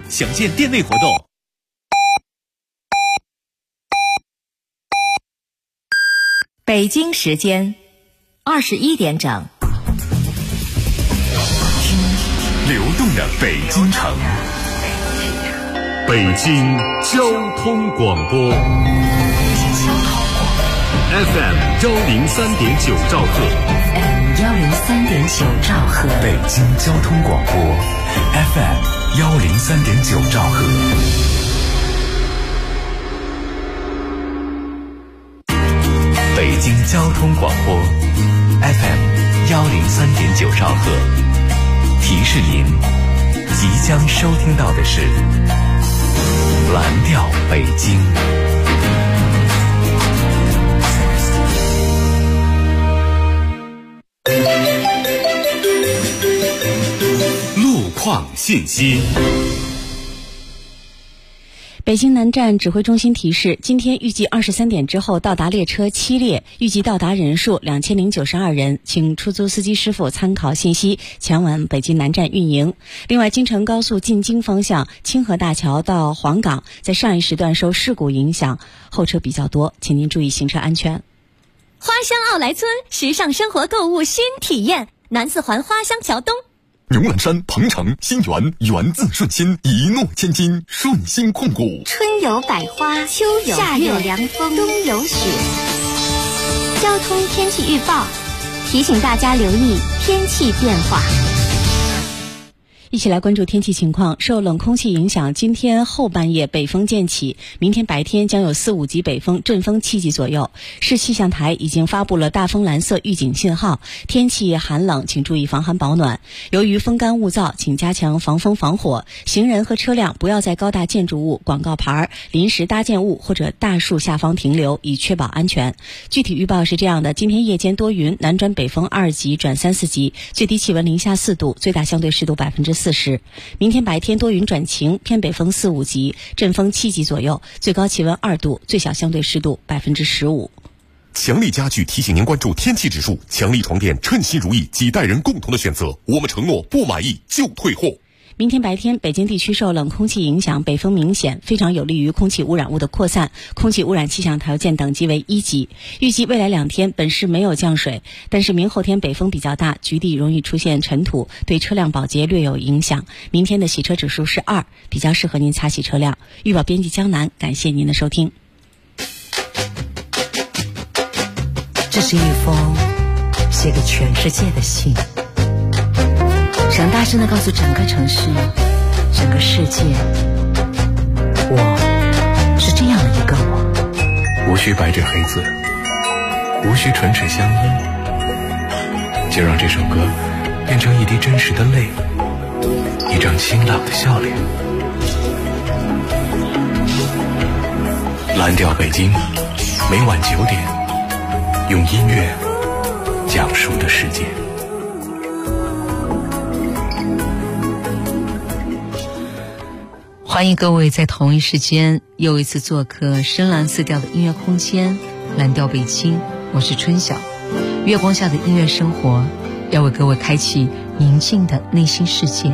详见店内活动。 北京时间21点整。 流动的北京城， 北京交通广播 FM 103.9兆赫， 103.9兆赫， 北京交通广播 FM 103.9兆赫。北京交通广播 FM 103.9兆赫，提示您即将收听到的是蓝调北京。路况信息。 北京南站指挥中心提示，今天预计23点之后到达列车7列，预计到达人数2092人，请出租司机师傅参考信息前往北京南站运营。另外，京承高速进京方向清河大桥到黄岗在上一时段受事故影响，后车比较多，请您注意行车安全。 花乡奥莱村，时尚生活购物新体验，南四环花乡桥东。 牛栏山、鹏城、新源，源自顺心，一诺千金，顺心控股。 春有百花，秋有夏有凉风，冬有雪。交通天气预报提醒大家留意天气变化。 一起来关注天气情况。受冷空气影响，今天后半夜北风渐起，明天白天将有4、5级北风，阵风7级左右。市气象台已经发布了大风蓝色预警信号，天气寒冷，请注意防寒保暖。由于风干物燥，请加强防风防火。行人和车辆不要在高大建筑物、广告牌、临时搭建物或者大树下方停留，以确保安全。具体预报是这样的：今天夜间多云，南转北风2级转3、4级，最低气温零下4度，最大相对湿度40%。明天白天多云转晴，偏北风4、5级，阵风7级左右，最高气温2度，最小相对湿度15%。 强力家具提醒您关注天气指数，强力床垫称心如意，几代人共同的选择，我们承诺不满意就退货。 明天白天，北京地区受冷空气影响，北风明显，非常有利于空气污染物的扩散，空气污染气象条件等级为1级。预计未来2天本市没有降水，但是明后天北风比较大，局地容易出现尘土，对车辆保洁略有影响。明天的洗车指数是2，比较适合您擦洗车辆。预报编辑江南，感谢您的收听。 这是一封写给全世界的信，想大声地告诉整个城市、整个世界，我是这样的一个我。 无需白纸黑字，无需唇齿相依，就让这首歌变成一滴真实的泪，一张清朗的笑脸。蓝调北京，每晚9点，用音乐讲述的世界。 欢迎各位在同一时间又一次做客深蓝色调的音乐空间，蓝调北京，我是春晓。月光下的音乐生活，要为各位开启宁静的内心世界。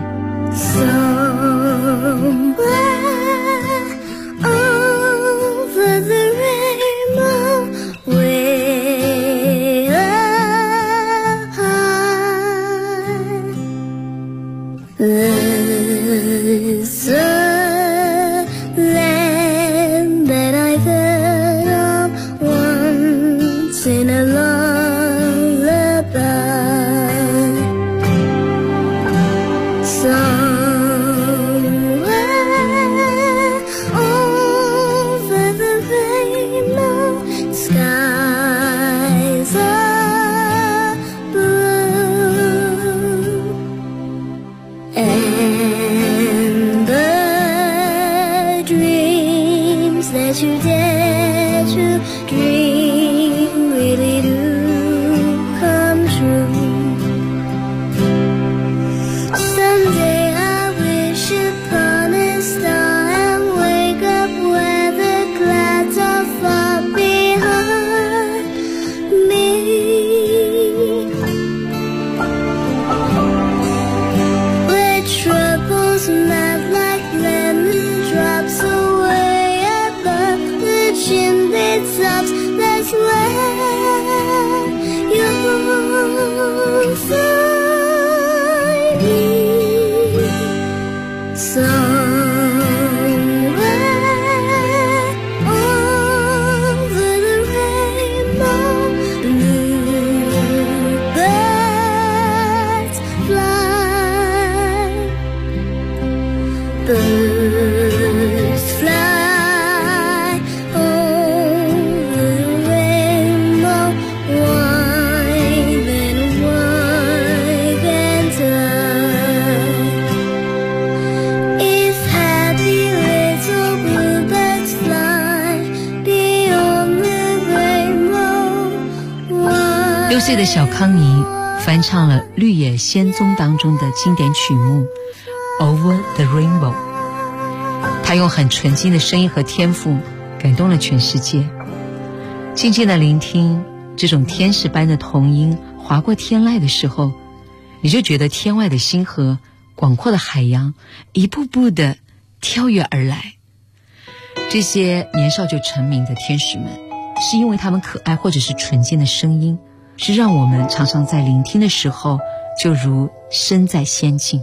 Troubles not like 6岁的小康妮翻唱了《绿野仙踪》当中的经典曲目《Over the Rainbow》，她用很纯净的声音和天赋感动了全世界。静静的聆听这种天使般的童音划过天籁的时候，你就觉得天外的星河，广阔的海洋一步步的跳跃而来。这些年少就成名的天使们，是因为他们可爱或者是纯净的声音，是让我们常常在聆听的时候就如身在仙境。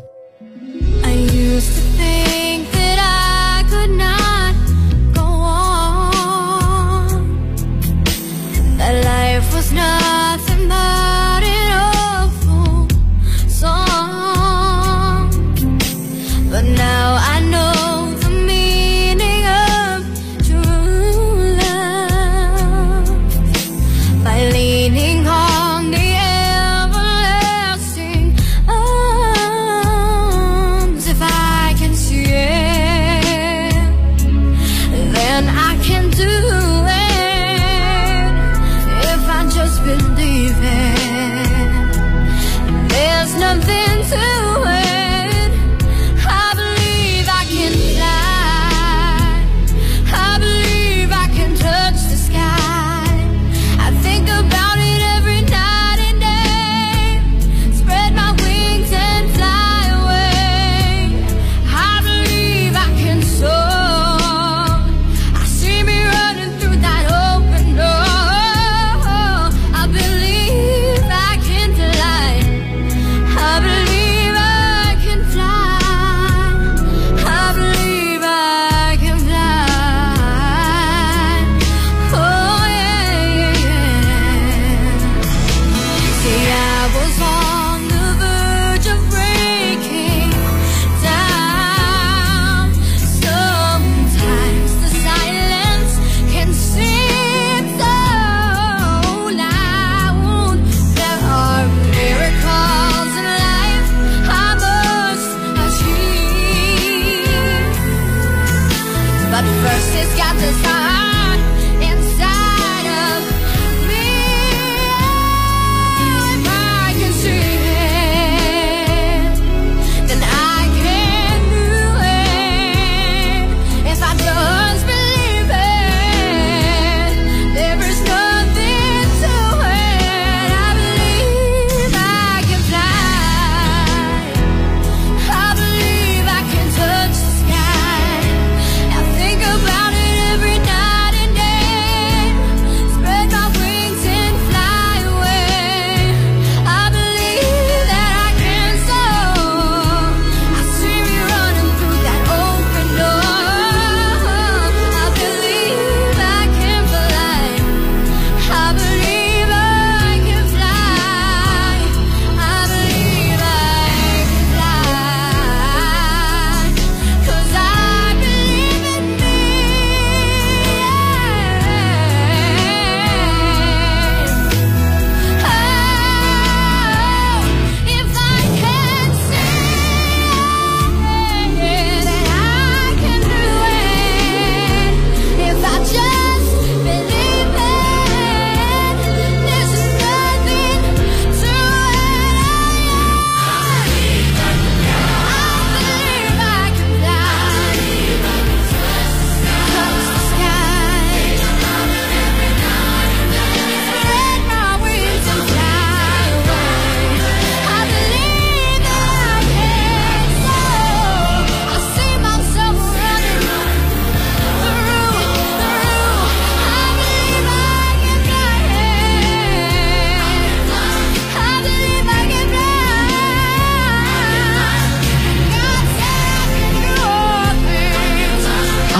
Every night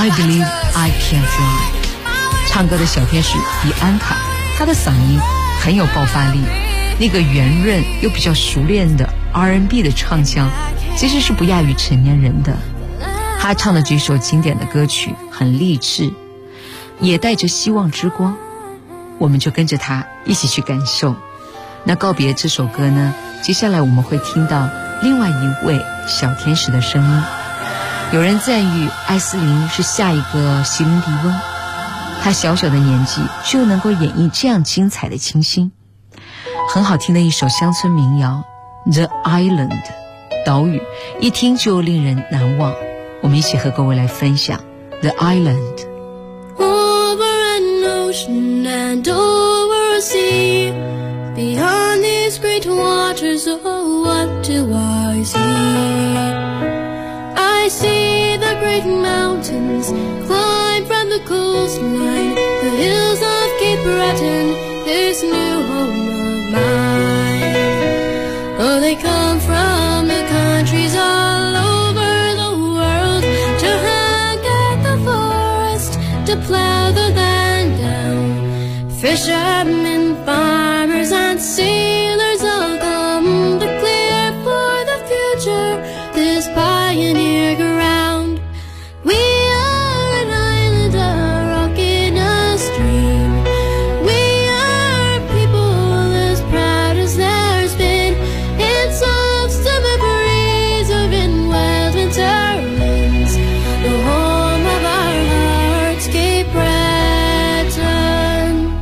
I Believe I Can Fly。 唱歌的小天使比安卡，他的嗓音很有爆发力，那个圆润又比较熟练的 R&B 的唱腔其实是不亚于成年人的。他唱的几首经典的歌曲很励志，也带着希望之光，我们就跟着他一起去感受。那告别这首歌呢，接下来我们会听到另外一位小天使的声音。有人赞誉艾斯琳是下一个席琳迪翁，她小小的年纪就能够演绎这样精彩的清新，很好听的一首乡村民谣 The Island 岛屿，一听就令人难忘。我们一起和各位来分享 The Island。 Over an ocean and over a sea, beyond these great waters, oh, what do I see? I see the great mountains climb from the coastline, the hills of Cape Breton, this new home of mine. Oh, they come from the countries all over the world to hang at the forest, to plow the land down. Fishermen, farmers, and sailors all come to clear for the future this pioneer ground. We are an island, a rock in a stream. We are a people as proud as there's been, in soft summer breeze or in wild winter winds, the home of our hearts, Cape Breton.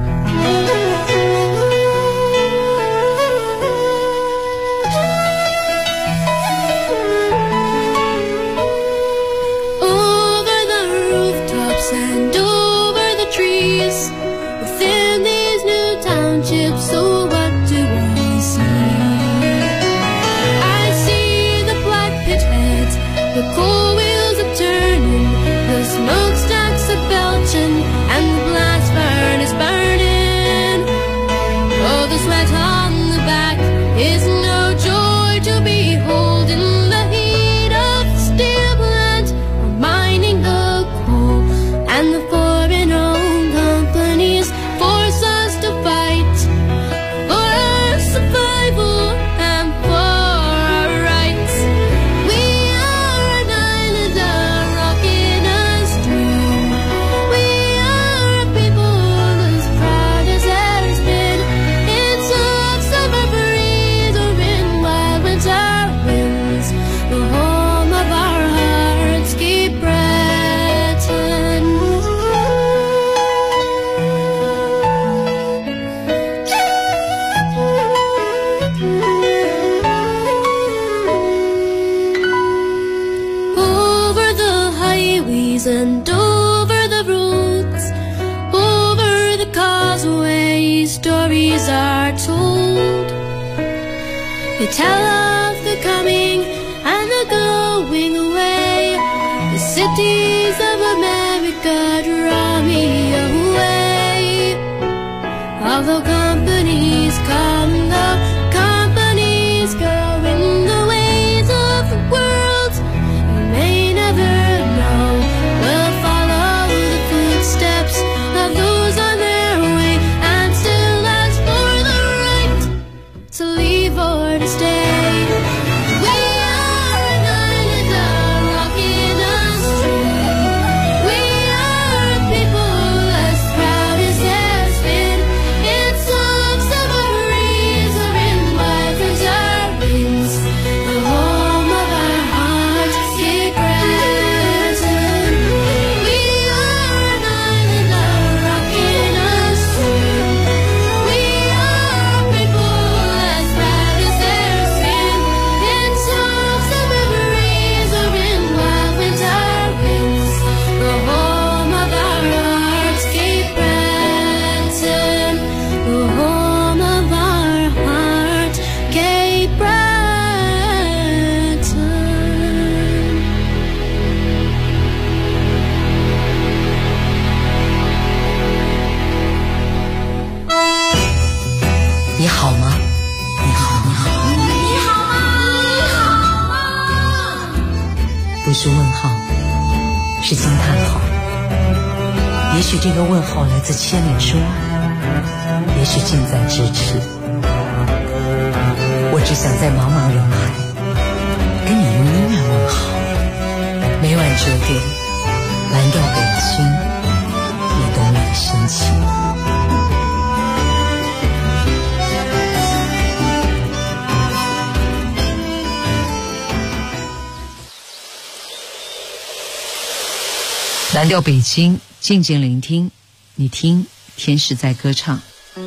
Over the rooftops and over the trees, within these new townships, oh, what do I see? I see the black pit heads, the coal wheels are turning, the smokestacks are belching, and the blast furnace burning. Oh, the sweat on the back is no joy to behold in the heat of the steel plant, or mining the coal, and the foreign-owned companies force us to fight for our survival and for our rights. We are an island, a rock in a stream. We are a people as proud as there's been, in soft summer breeze or in wild winter winds, the home of our hearts, Cape Breton. Over the highways and over the roads, over the causeways, stories are told. They tell of the coming and the going away. The cities of America draw me away. Although companies come, though companies go, in the ways of the world you may never know. We'll follow the footsteps of those on their way, and still ask for the right to leave or to stay. We are an island, a rock in a stream. We are a people as proud as there's been, in soft summer breeze or in wild winter winds, the home of our hearts, Cape Breton. We are an island, a rock in a stream. We are a people as proud as there's been, in soft summer breeze or in wild winter winds, the home of our hearts, Cape Breton. The home of our hearts, Cape Breton. 你好吗？你好，你好， 你好吗？ 不是问号， 是惊叹号。也许这个问号来自千里之外，也许近在咫尺。我只想在茫茫人海跟你用音乐问好。每晚9点，蓝调北京，你懂我的深情。蓝调北京，静静聆听，你听，天使在歌唱。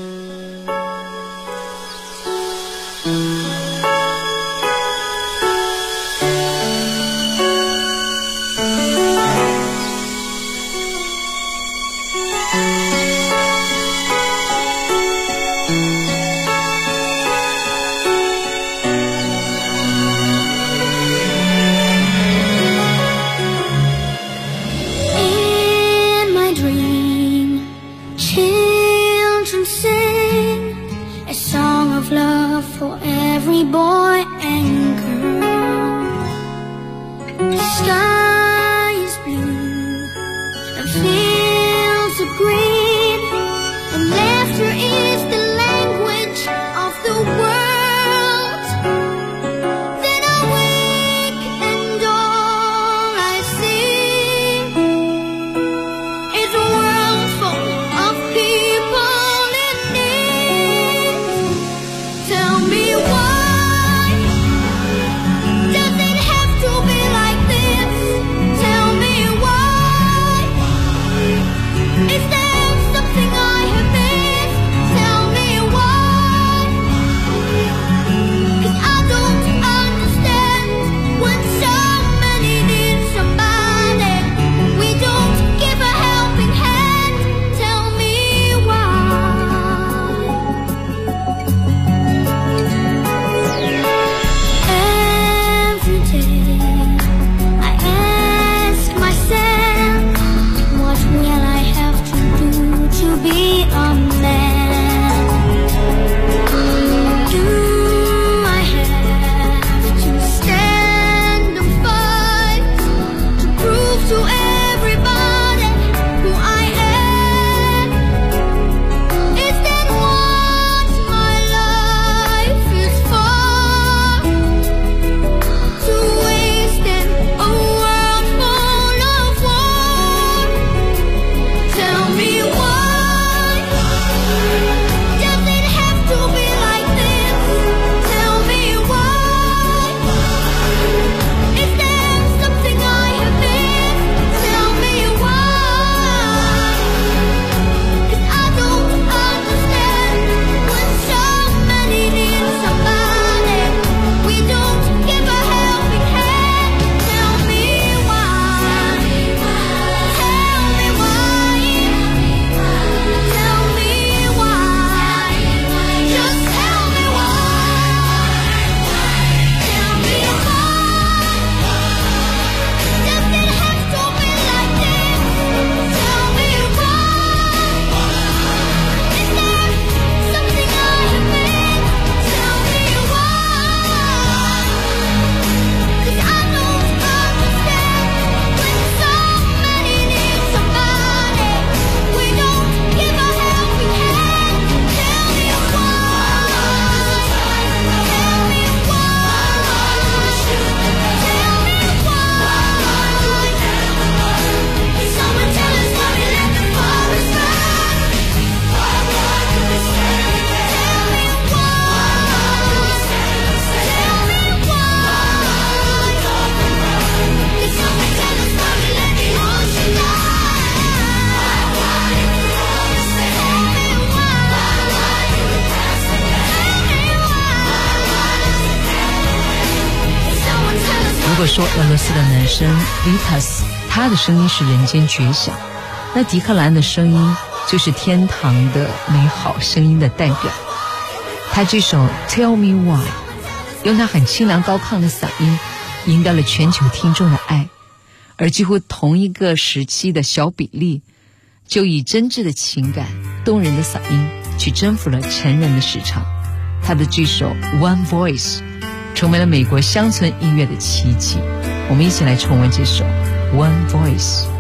如果说俄罗斯的男生 Vitas 他的声音是人间绝响，那迪克兰的声音就是天堂的美好声音的代表。他这首 Tell Me Why 用他很清凉高亢的嗓音赢得了全球听众的爱，而几乎同一个时期的小比利就以真挚的情感动人的嗓音去征服了成人的市场。他的这首 One Voice 成为了美国乡村音乐的奇迹。我们一起来重温这首 One Voice。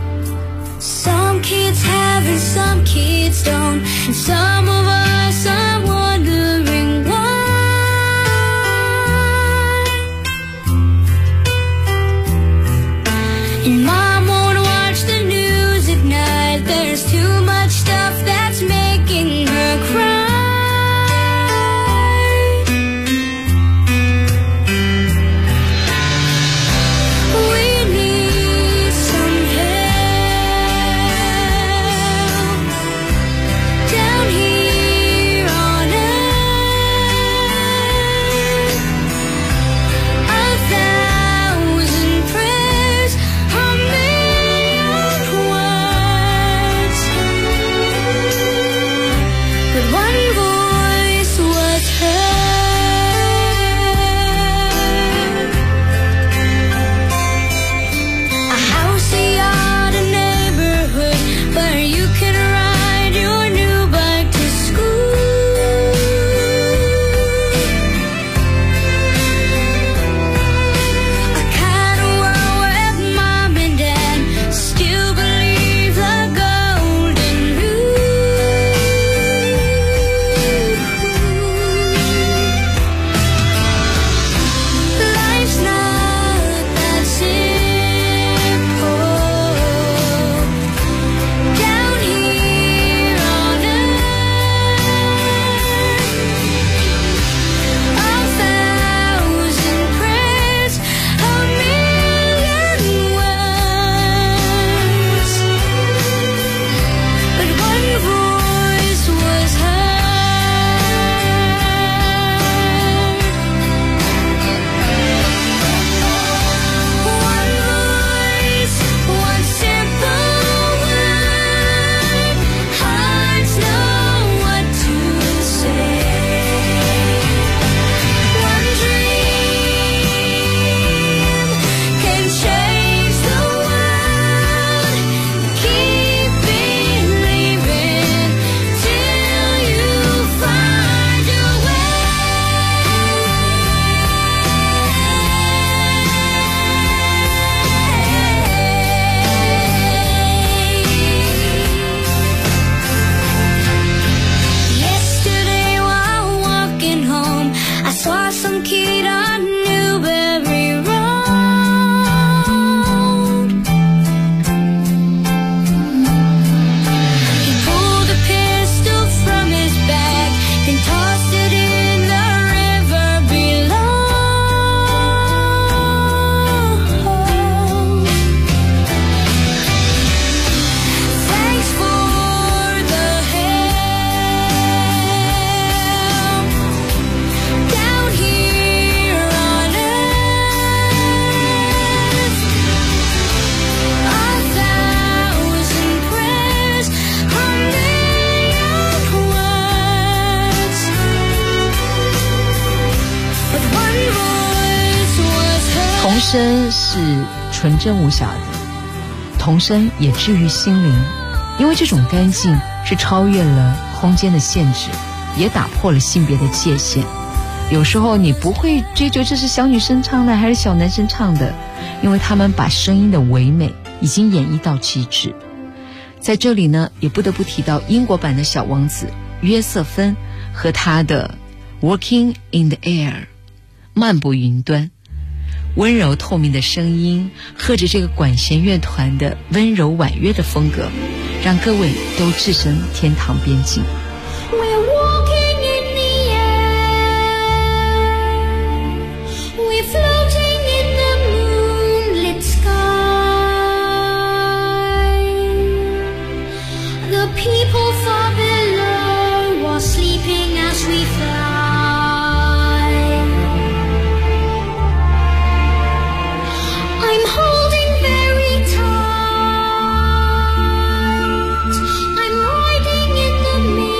Some kids have and some kids don't, and some of us are wondering why. And Mom won't watch the news at night, there's too much stuff that's making her cry. 童声是纯真无瑕的，童声也治愈心灵，因为这种干净是超越了空间的限制，也打破了性别的界限。有时候你不会追究这是小女生唱的还是小男生唱的，因为他们把声音的唯美已经演绎到极致。在这里呢，也不得不提到英国版的小王子约瑟芬和他的 Walking in the Air 漫步云端，温柔透明的声音和着这个管弦乐团的温柔婉约的风格，让各位都置身天堂边境。 People far below are sleeping as we fly. I'm holding very tight. I'm riding in the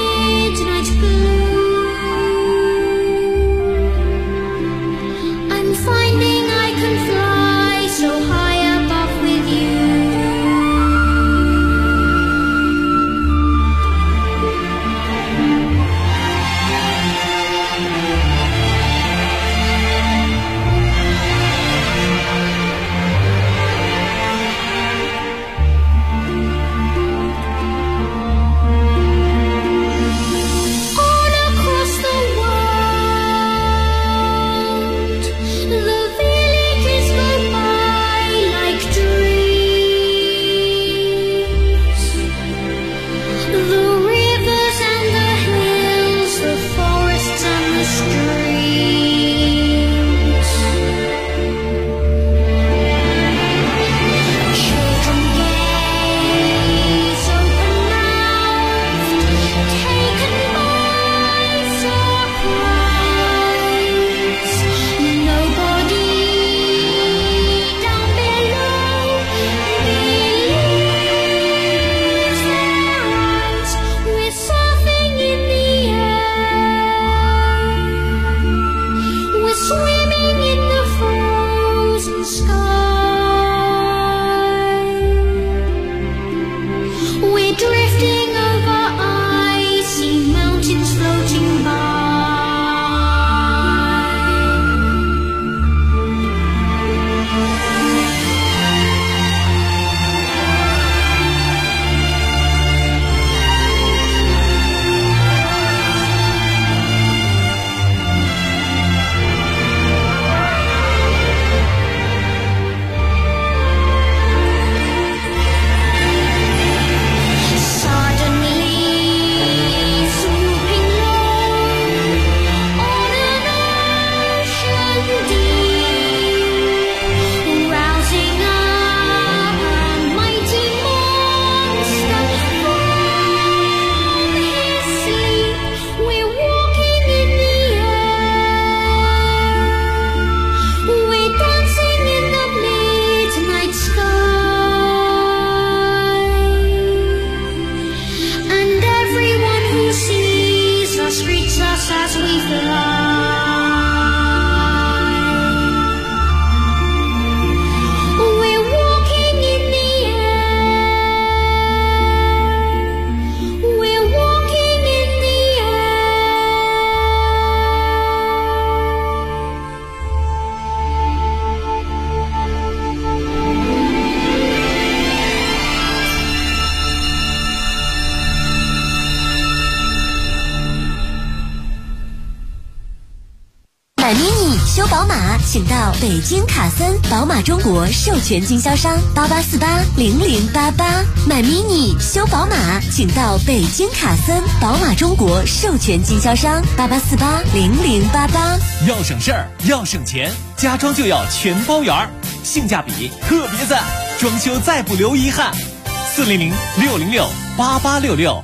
修宝马，请到北京卡森宝马中国授权经销商88480088。买 mini 修宝马，请到北京卡森宝马中国授权经销商88480088。 要省事儿，要省钱，家装就要全包圆儿，性价比特别赞，装修再不留遗憾。400-606-8866。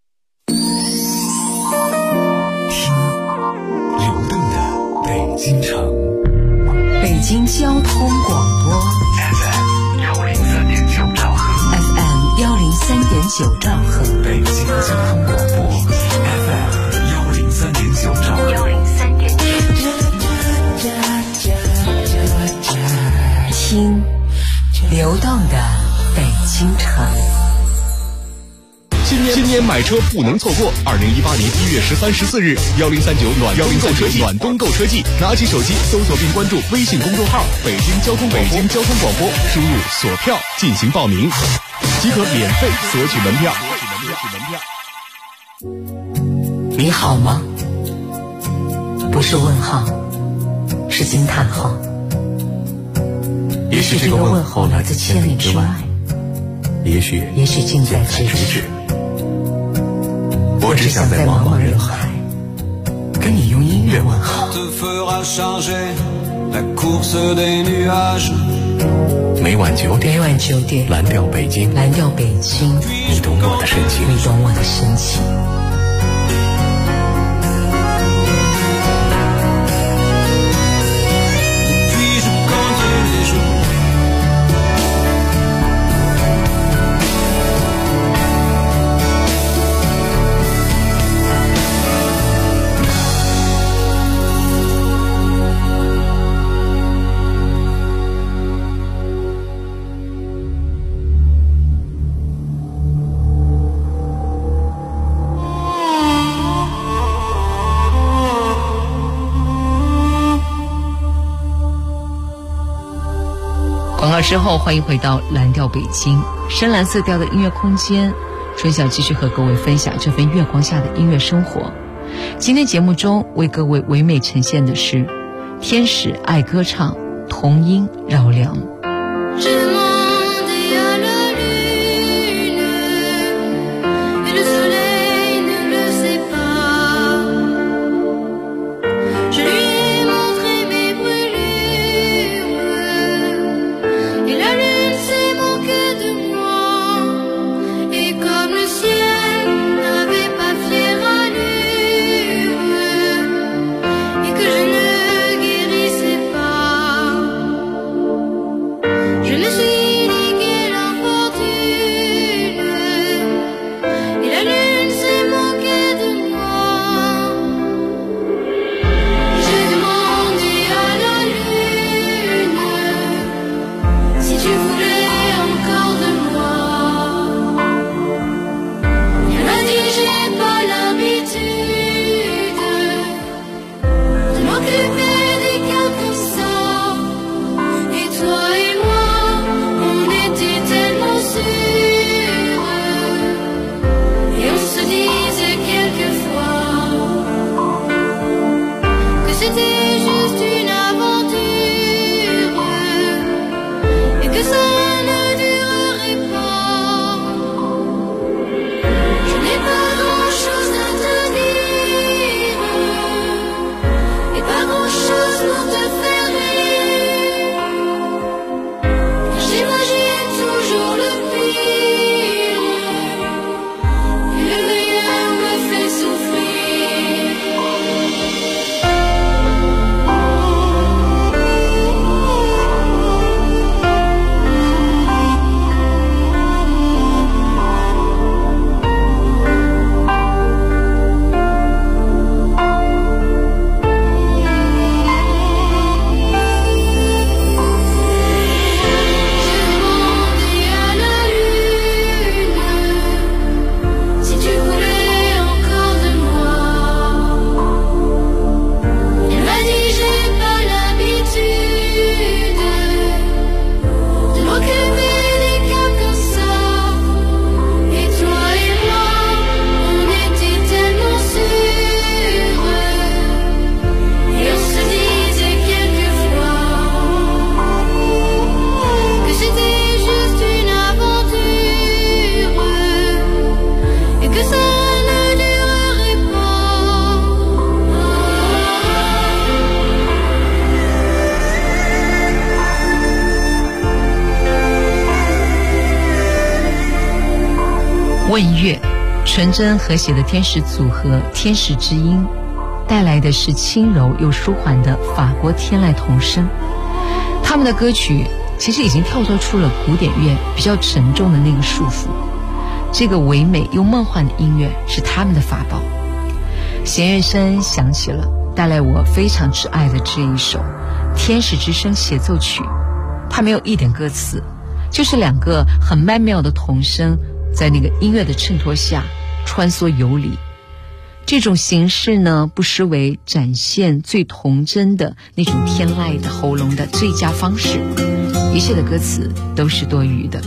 流动的北京城， 北京交通广播 FM 103.9兆赫 ，FM 103.9兆赫， 北京交通广播 FM 103.9兆赫。 听流动的北京城。 今年买车不能错过！2018年1月13、14日，1039暖冬购车季，拿起手机搜索并关注微信公众号“北京交通广播”，输入锁票进行报名，即可免费索取门票。 你好吗？不是问号，是惊叹号。 也许这个问候来自千里之外，也许近在咫尺。我只想在茫茫人海跟你用音乐问好。每晚9点，蓝调北京，你懂我的深情。 广告之后，欢迎回到蓝调北京，深蓝色调的音乐空间。春晓继续和各位分享这份月光下的音乐生活。今天节目中为各位唯美呈现的是天使爱歌唱，童音绕梁。 Je ne suis 问乐，纯真和谐的天使组合天使之音，带来的是轻柔又舒缓的法国天籁童声。他们的歌曲其实已经跳脱出了古典乐比较沉重的那个束缚，这个唯美又梦幻的音乐是他们的法宝。弦乐声响起了，带来我非常挚爱的这一首《天使之声协奏曲》。它没有一点歌词，就是两个很曼妙的童声在那个音乐的衬托下穿梭游离。这种形式呢，不失为展现最童真的那种天籁的喉咙的最佳方式。一切的歌词都是多余的。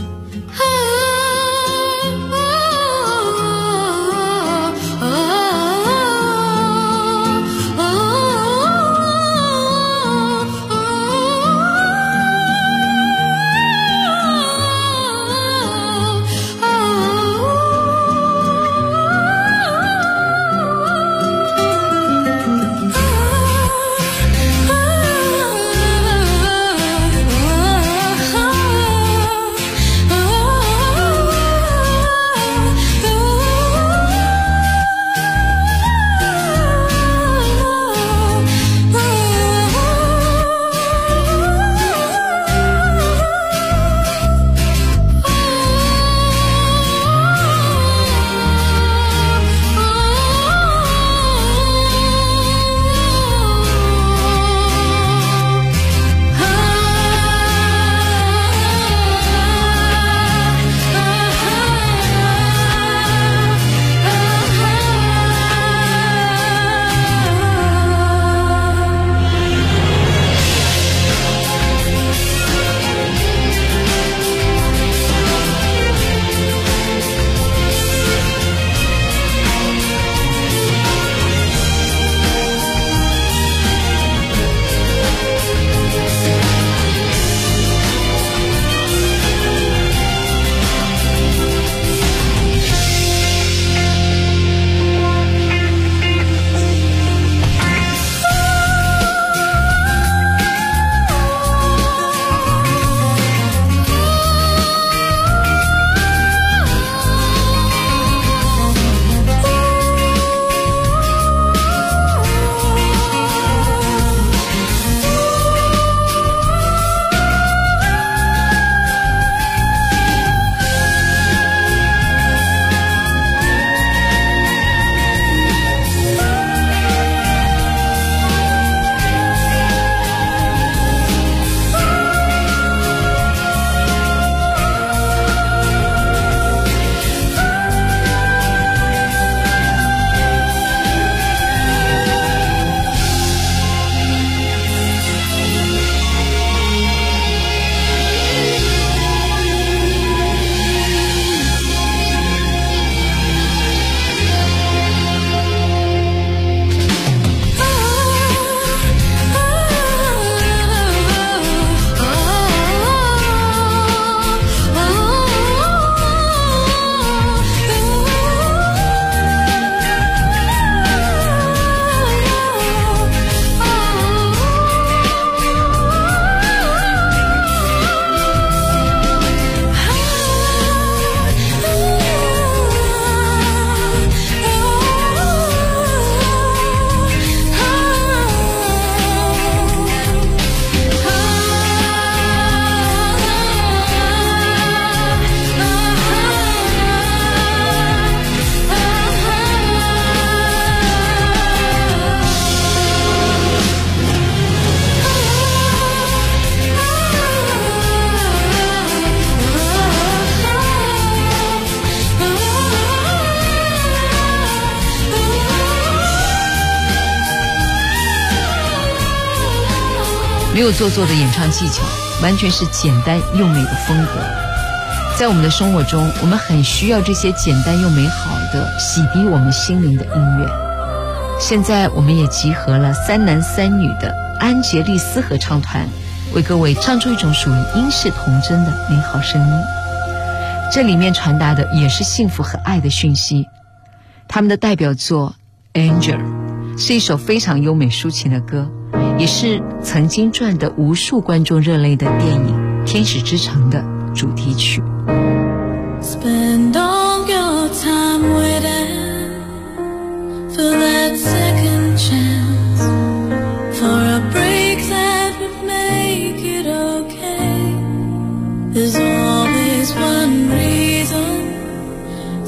没有做作的演唱技巧，完全是简单又美的风格。在我们的生活中，我们很需要这些简单又美好的洗涤我们心灵的音乐。现在我们也集合了3男3女的安杰丽斯合唱团，为各位唱出一种属于英式童真的美好声音。这里面传达的也是幸福和爱的讯息。他们的代表作《Angel》是一首非常优美抒情的歌，也是曾经赚得无数观众热泪的电影《天使之城》的主题曲。 Spend all your time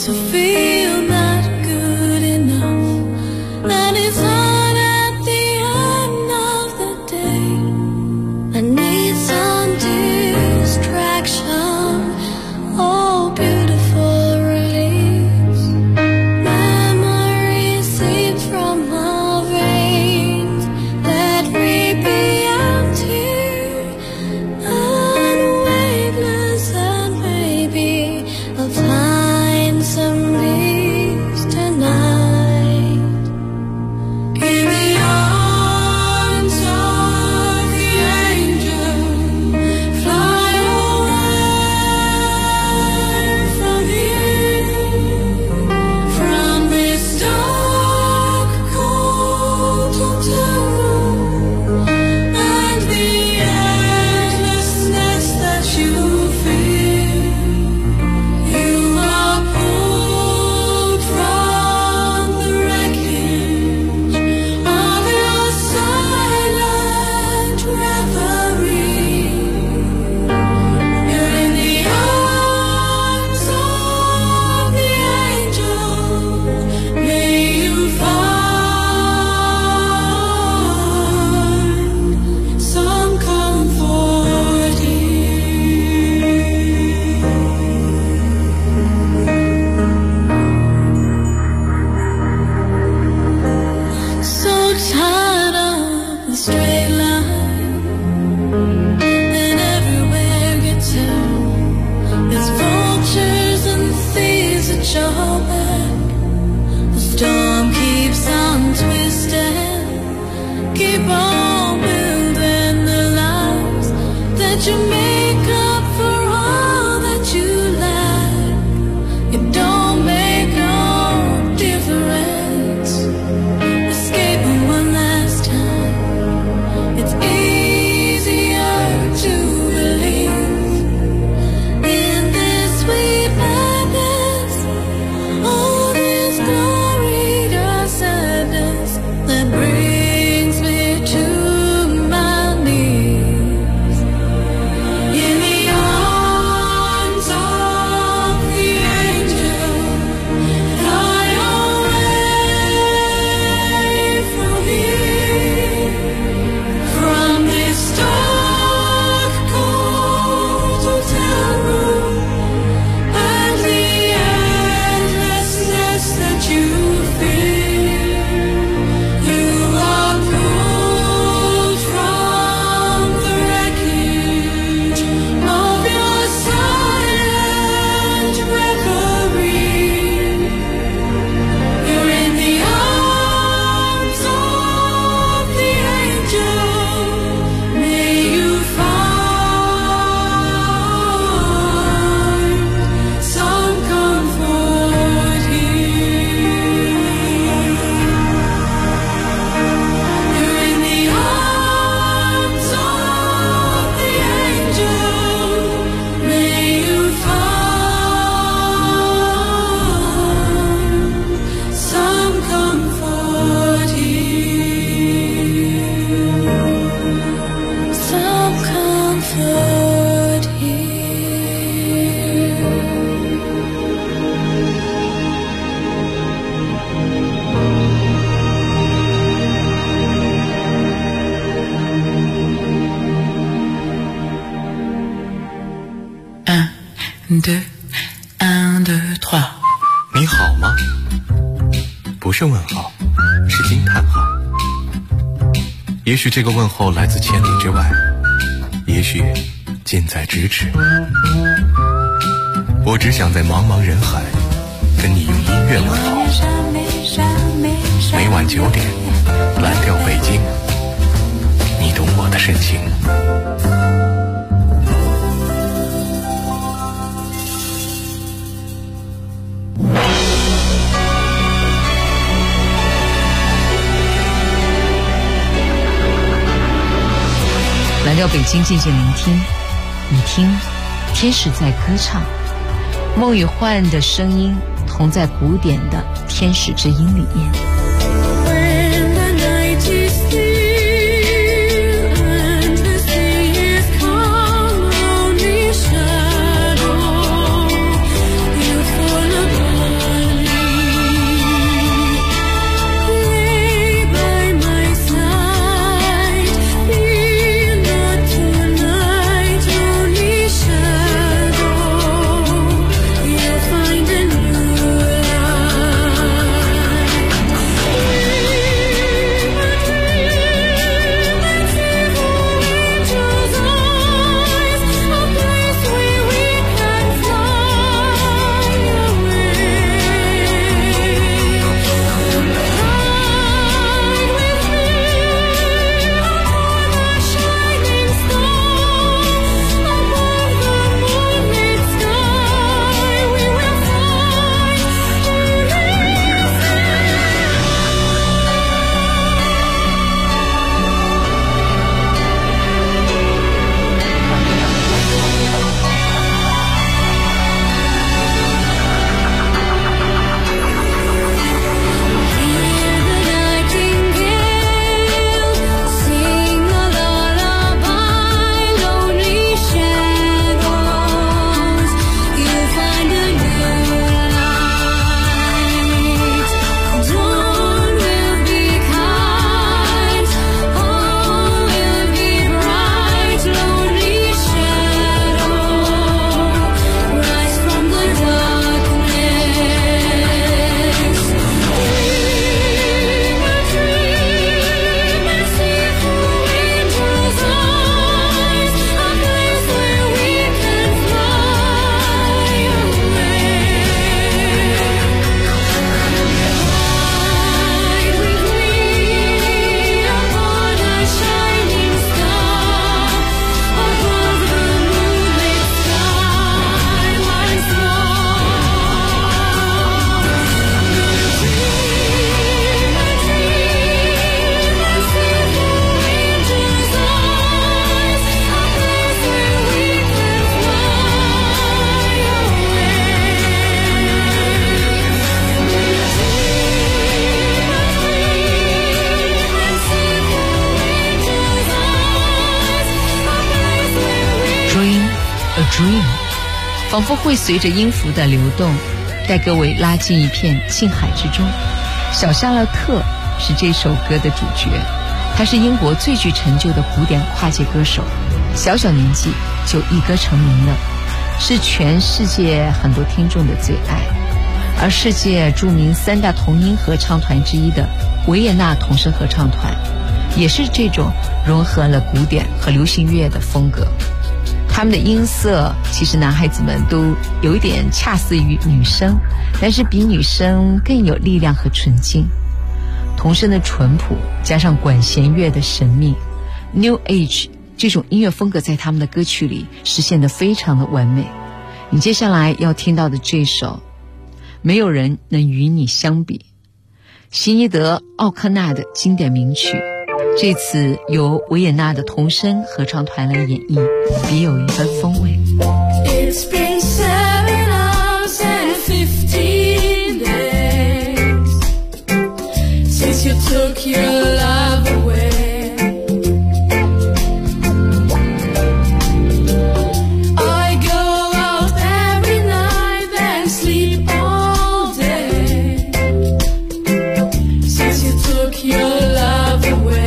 to feel not good enough. And it's hard at the end of the day. I need some distraction. Oh, beautiful release. Memories seep from my veins that repeat. 你好吗？不是问号，是惊叹号。也许这个问候来自千里之外，也许近在咫尺。我只想在茫茫人海跟你用音乐问候。每晚9点，蓝调北京，你懂我的深情。 蓝调北京，静静聆听，你听，天使在歌唱，梦与幻的声音同在古典的天使之音里面。 仿佛会随着音符的流动，带各位拉进一片静海之中。小夏洛特是这首歌的主角，他是英国最具成就的古典跨界歌手，小小年纪就一歌成名了，是全世界很多听众的最爱。而世界著名3大童音合唱团之一的维也纳童声合唱团，也是这种融合了古典和流行乐的风格。他们的音色其实男孩子们都有一点恰似于女生，但是比女生更有力量和纯净。童声的淳朴加上管弦乐的神秘， New Age 这种音乐风格在他们的歌曲里实现得非常的完美。你接下来要听到的这首没有人能与你相比，席尼德·奥克纳的经典名曲，这次由维也纳的童声合唱团来演绎，别有一番风味。 It's been 7 hours and 15 days since you took your love away. I go out every night and sleep all day since you took your love away.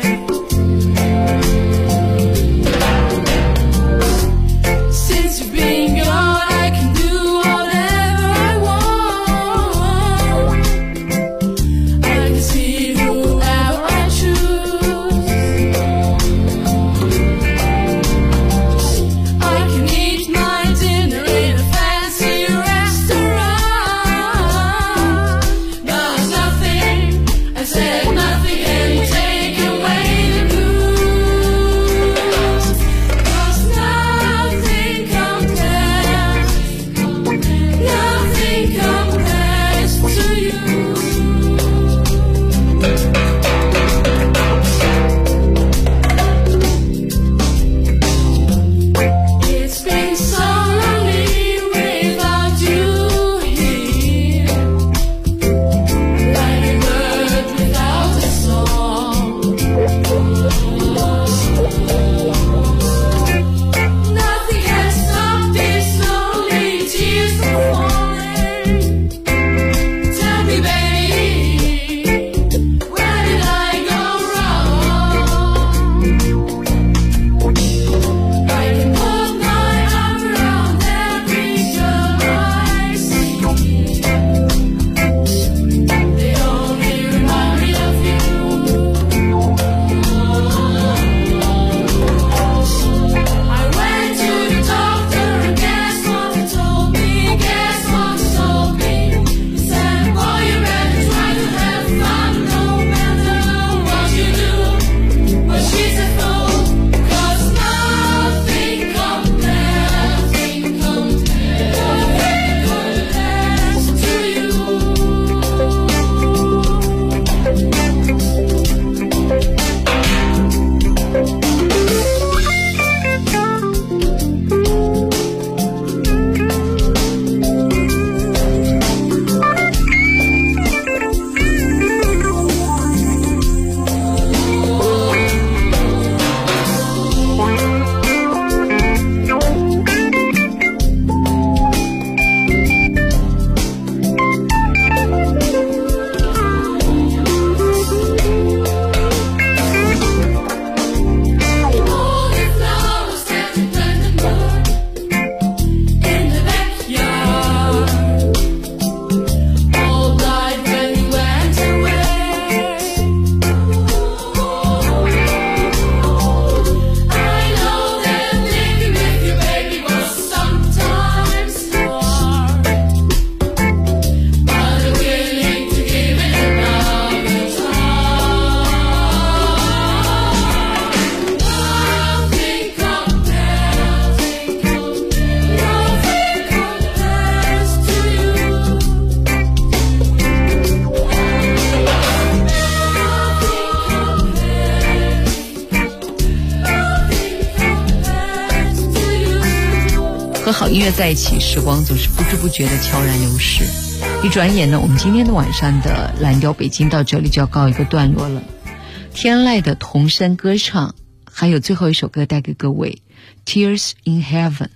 和好音乐在一起，时光总是不知不觉的悄然流逝。一转眼呢，我们今天的晚上的蓝调北京到这里就要告一个段落了。天籁的童声歌唱，还有最后一首歌带给各位 Tears in Heaven，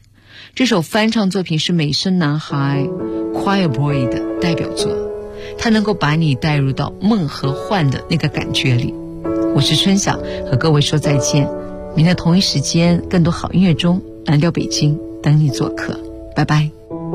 这首翻唱作品是美声男孩 Choir Boy 的代表作，它能够把你带入到梦和幻的那个感觉里。我是春晓，和各位说再见，明天同一时间更多好音乐中蓝调北京等你做客，拜拜。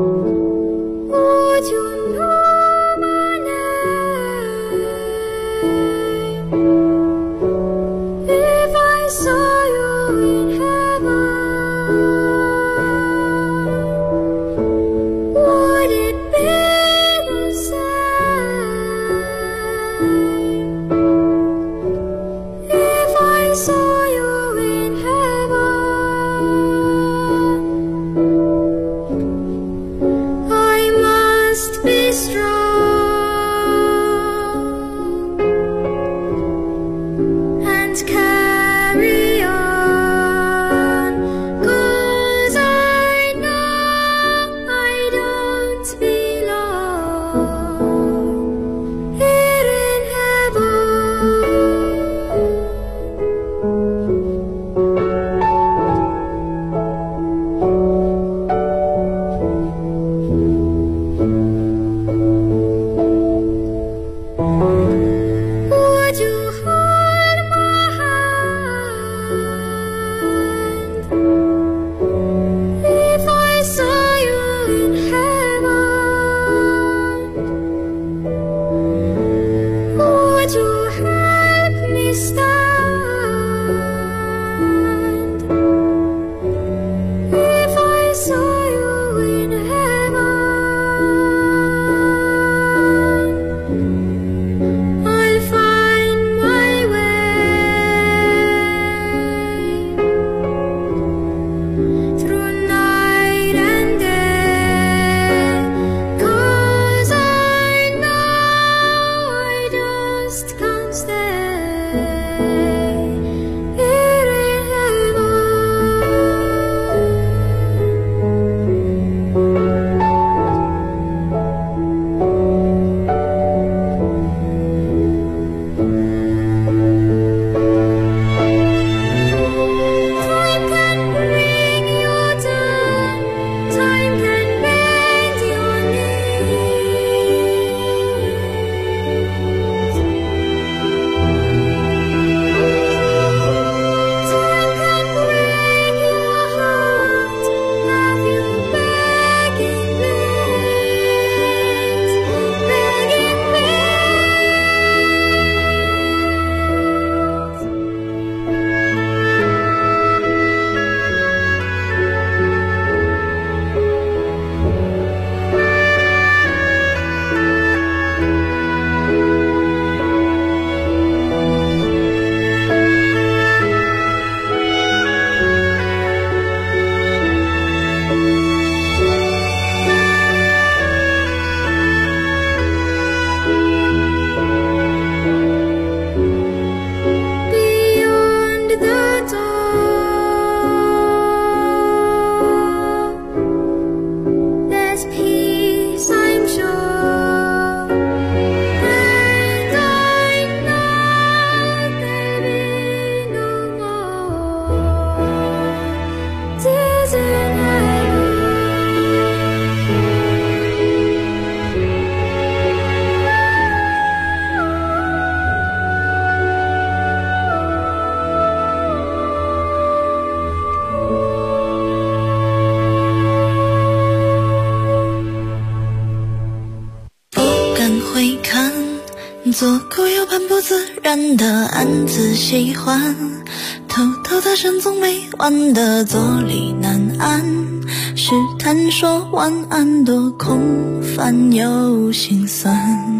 做狗又很不自然的暗自喜欢，偷偷的深总没完的坐立难安，试探说晚安多空泛又心酸，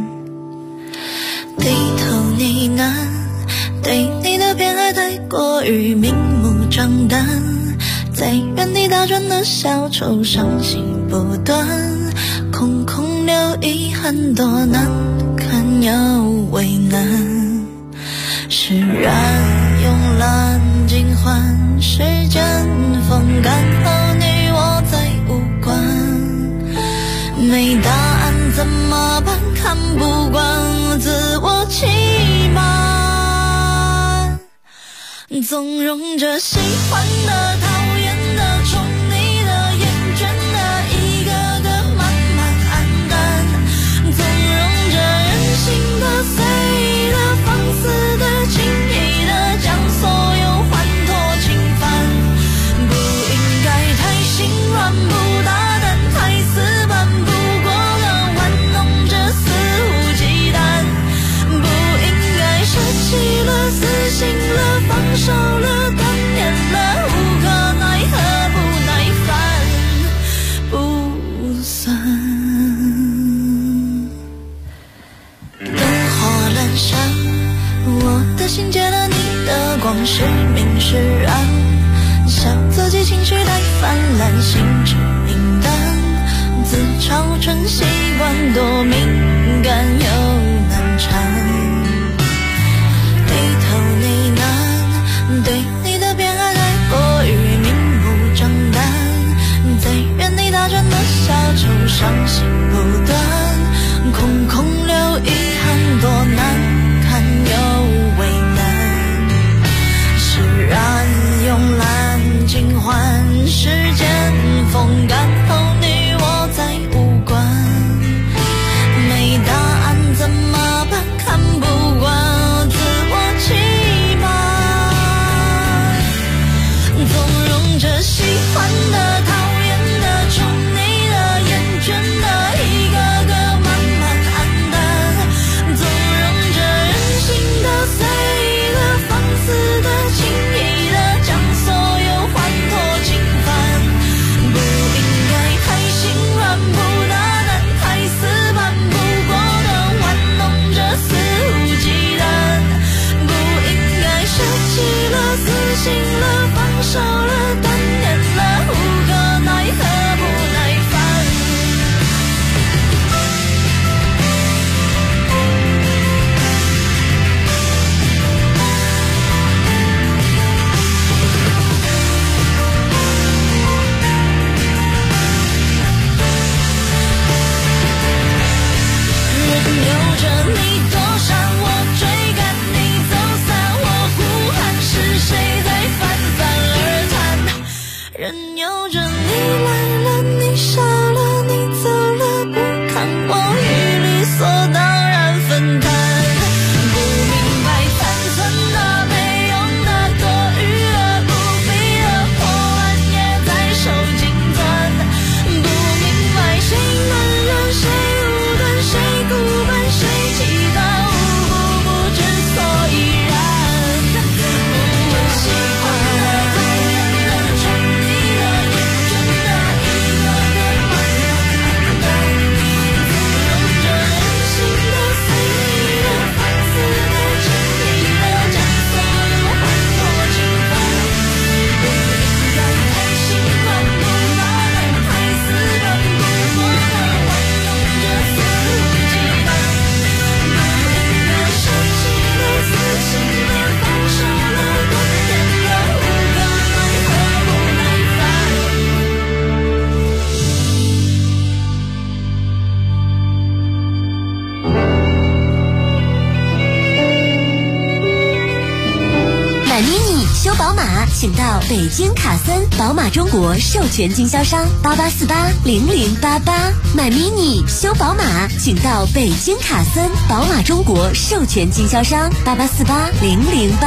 低头呢喃，对你的偏爱太过于明目张胆，在原地打转的小丑伤心不断，空空留遗憾多难看又为难，释然慵懒尽欢，时间风干后你我再无关，没答案怎么办？看不惯自我欺瞒，纵容着喜欢的讨厌的宠你的厌是明是暗，笑自己情绪太泛滥，心智平淡，自嘲成习惯，多敏感又难缠，低头呢喃，对你的偏爱太过于明目张胆，在原地打转的小丑，伤心不断，空空留遗憾，多难看又为难，释然慵懒尽欢，时间风干后你我再无关，没答案怎么办，看不惯自我欺瞒，纵容着喜欢的讨厌的宠你的厌倦的一个个慢慢黯淡，纵容着任性的随意的放肆的轻易的将所有欢脱侵犯，不应该太心软，不大胆，太死板，不过的玩弄着肆无忌惮，不应该舍弃了，死心了，放手了，断念了，无可奈何，不耐烦。任由着你躲闪，我追赶你走散，我呼喊，是谁在泛泛而谈，任由着你来了，你笑了，你走了，不看我与理所当然分担，不明白残存的没用的多余的不必的破烂也在手紧攥，不明白谁暖热谁无端，谁孤单谁期待，无不不知所以然，不问喜欢的讨厌的宠你的厌倦的一个个慢慢黯淡，纵容着任性的随意的放肆的轻易的将所有欢脱侵犯，不应该太心软，不大胆，太死板，不过的玩弄着肆无忌惮，不应该舍弃了，死心了，放手了，断念了，无可奈何，不耐烦。 买 mini 修宝马，请到北京卡森宝马中国授权经销商88480088。买 mini 修宝马，请到北京卡森宝马中国授权经销商88480088。